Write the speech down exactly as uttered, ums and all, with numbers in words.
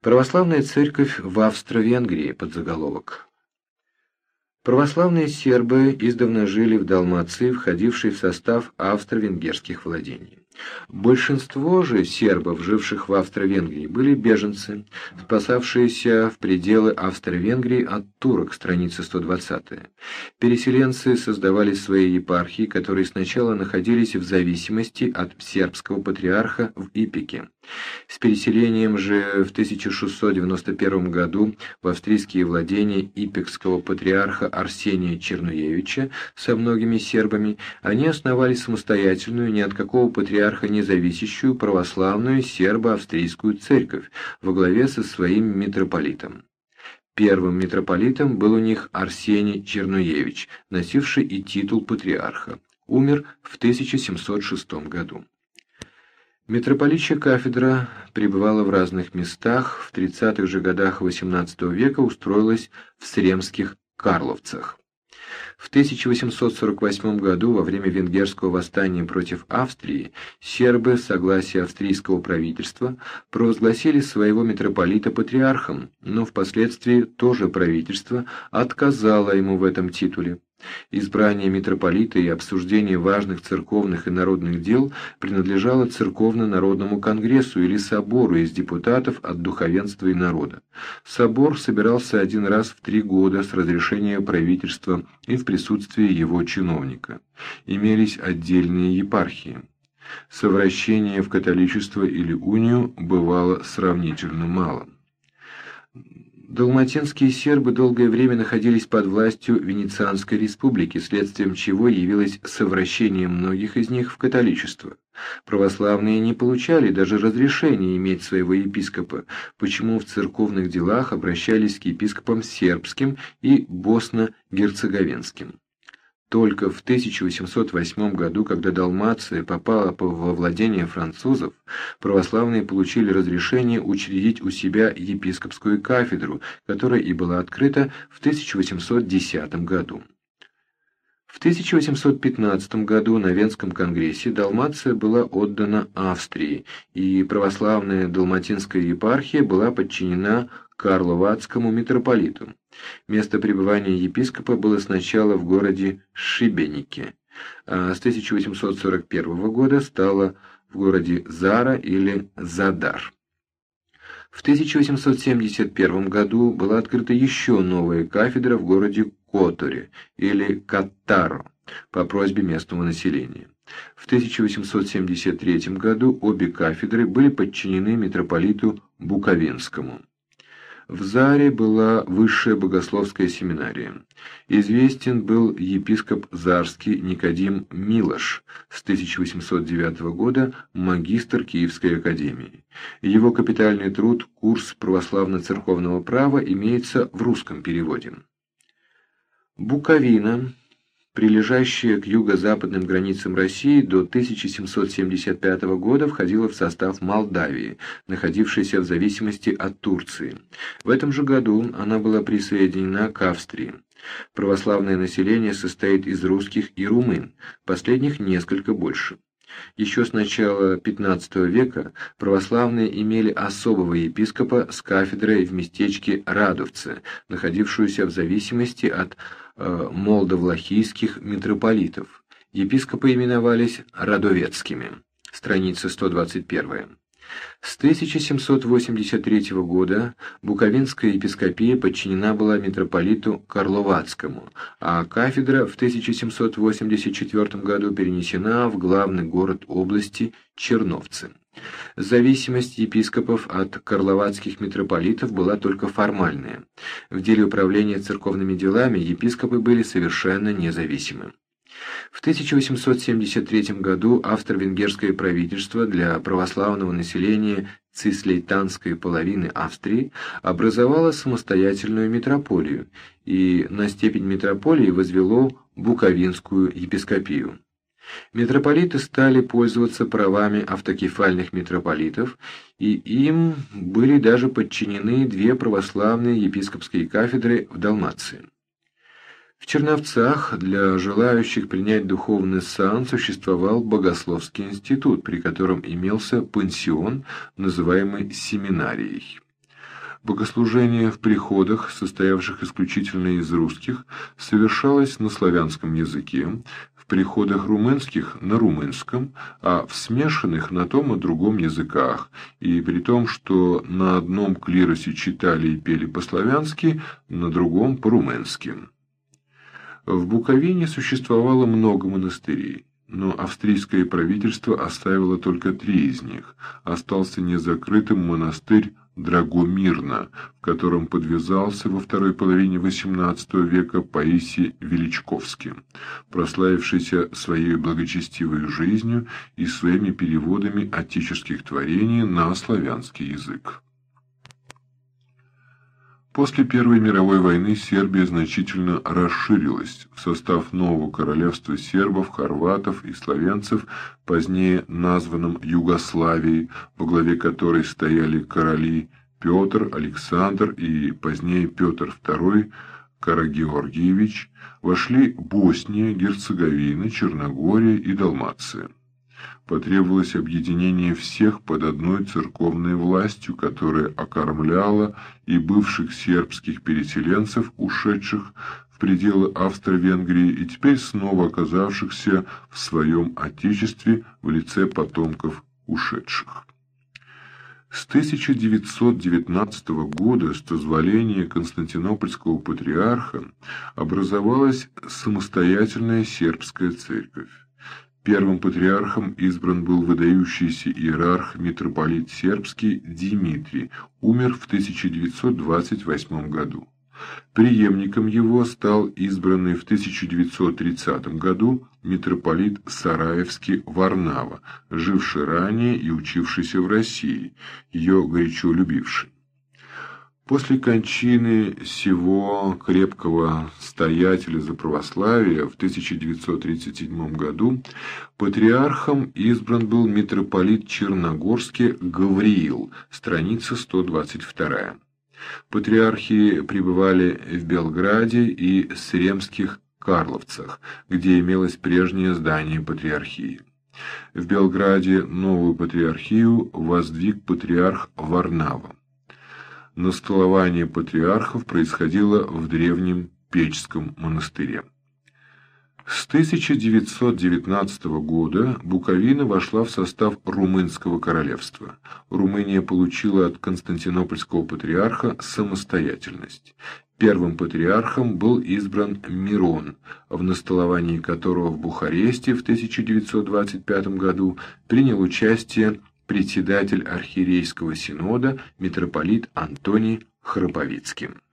Православная церковь в Австро-Венгрии. Подзаголовок. Православные сербы издавна жили в Далмации, входившей в состав австро-венгерских владений. Большинство же сербов, живших в Австро-Венгрии, были беженцы, спасавшиеся в пределы Австро-Венгрии от турок, страница сто двадцатая. Переселенцы создавали свои епархии, которые сначала находились в зависимости от сербского патриарха в Ипеке. С переселением же в тысяча шестьсот девяносто первом году в австрийские владения ипекского патриарха Арсения Чернуевича со многими сербами они основали самостоятельную, ни от какого патриарха не зависящую православную сербо-австрийскую церковь во главе со своим митрополитом. Первым митрополитом был у них Арсений Чернуевич, носивший и титул патриарха. Умер в тысяча семьсот шестом году. Митрополичья кафедра пребывала в разных местах, в тридцатых же годах восемнадцатого века устроилась в Сремских Карловцах. В тысяча восемьсот сорок восьмом году, во время венгерского восстания против Австрии, сербы с согласия австрийского правительства провозгласили своего митрополита патриархом, но впоследствии тоже правительство отказало ему в этом титуле. Избрание митрополита и обсуждение важных церковных и народных дел принадлежало Церковно-народному конгрессу или собору из депутатов от духовенства и народа. Собор собирался один раз в три года с разрешения правительства и в присутствии его чиновника. Имелись отдельные епархии. Совращение в католичество или унию бывало сравнительно мало. Далматинские сербы долгое время находились под властью Венецианской республики, следствием чего явилось совращение многих из них в католичество. Православные не получали даже разрешения иметь своего епископа, почему в церковных делах обращались к епископам сербским и босно-герцеговинским. Только в тысяча восемьсот восьмом году, когда Далмация попала во владение французов, православные получили разрешение учредить у себя епископскую кафедру, которая и была открыта в тысяча восемьсот десятом году. В тысяча восемьсот пятнадцатом году на Венском конгрессе Далмация была отдана Австрии, и православная далматинская епархия была подчинена Карловацкому митрополиту. Место пребывания епископа было сначала в городе Шибенике, а с тысяча восемьсот сорок первого года стало в городе Зара или Задар. В тысяча восемьсот семьдесят первом году была открыта еще новая кафедра в городе Которе или Каттаро по просьбе местного населения. В тысяча восемьсот семьдесят третьем году обе кафедры были подчинены митрополиту Буковинскому. В Заре была высшая богословская семинария. Известен был епископ Зарский Никодим Милош, с тысяча восемьсот девятого года магистр Киевской академии. Его капитальный труд «Курс православно-церковного права» имеется в русском переводе. Буковина, прилежащая к юго-западным границам России, до тысяча семьсот семьдесят пятого года входила в состав Молдавии, находившейся в зависимости от Турции. В этом же году она была присоединена к Австрии. Православное население состоит из русских и румын, последних несколько больше. Еще с начала пятнадцатого века православные имели особого епископа с кафедрой в местечке Радовце, находившуюся в зависимости от э, молдовлахийских митрополитов. Епископы именовались Радовецкими. Страница сто двадцать первая. С тысяча семьсот восемьдесят третьего года Буковинская епископия подчинена была митрополиту Карловацкому, а кафедра в тысяча семьсот восемьдесят четвёртом году перенесена в главный город области Черновцы. Зависимость епископов от карловацких митрополитов была только формальная. В деле управления церковными делами епископы были совершенно независимы. В тысяча восемьсот семьдесят третьем году австро-венгерское правительство для православного населения цислейтанской половины Австрии образовало самостоятельную митрополию и на степень митрополии возвело Буковинскую епископию. Митрополиты стали пользоваться правами автокефальных митрополитов, и им были даже подчинены две православные епископские кафедры в Далмации. В Черновцах для желающих принять духовный сан существовал богословский институт, при котором имелся пансион, называемый семинарией. Богослужение в приходах, состоявших исключительно из русских, совершалось на славянском языке, в приходах румынских – на румынском, а в смешанных – на том и другом языках, и при том, что на одном клиросе читали и пели по-славянски, на другом – по-румынски. В Буковине существовало много монастырей, но австрийское правительство оставило только три из них. Остался незакрытым монастырь Драгомирна, в котором подвязался во второй половине восемнадцатого века Паисий Величковский, прославившийся своей благочестивой жизнью и своими переводами отеческих творений на славянский язык. После Первой мировой войны Сербия значительно расширилась. В состав нового королевства сербов, хорватов и словенцев, позднее названном Югославией, во главе которой стояли короли Петр, Александр и позднее Петр второй Карагеоргиевич, вошли Босния, Герцеговина, Черногория и Далмация. Потребовалось объединение всех под одной церковной властью, которая окормляла и бывших сербских переселенцев, ушедших в пределы Австро-Венгрии и теперь снова оказавшихся в своем отечестве в лице потомков ушедших. С тысяча девятьсот девятнадцатого года, с дозволения Константинопольского патриарха, образовалась самостоятельная сербская церковь. Первым патриархом избран был выдающийся иерарх митрополит сербский Димитрий, умер в тысяча девятьсот двадцать восьмом году. Преемником его стал избранный в тысяча девятьсот тридцатом году митрополит Сараевский Варнава, живший ранее и учившийся в России, ее горячо любивший. После кончины сего крепкого стоятеля за православие в тысяча девятьсот тридцать седьмом году патриархом избран был митрополит Черногорский Гавриил, страница сто двадцать вторая. Патриархи пребывали в Белграде и Сремских Карловцах, где имелось прежнее здание патриархии. В Белграде новую патриархию воздвиг патриарх Варнава. Настолование патриархов происходило в древнем Печском монастыре. С тысяча девятьсот девятнадцатого года Буковина вошла в состав Румынского королевства. Румыния получила от Константинопольского патриарха самостоятельность. Первым патриархом был избран Мирон, в настоловании которого в Бухаресте в тысяча девятьсот двадцать пятом году принял участие председатель архиерейского синода митрополит Антоний Храповицкий.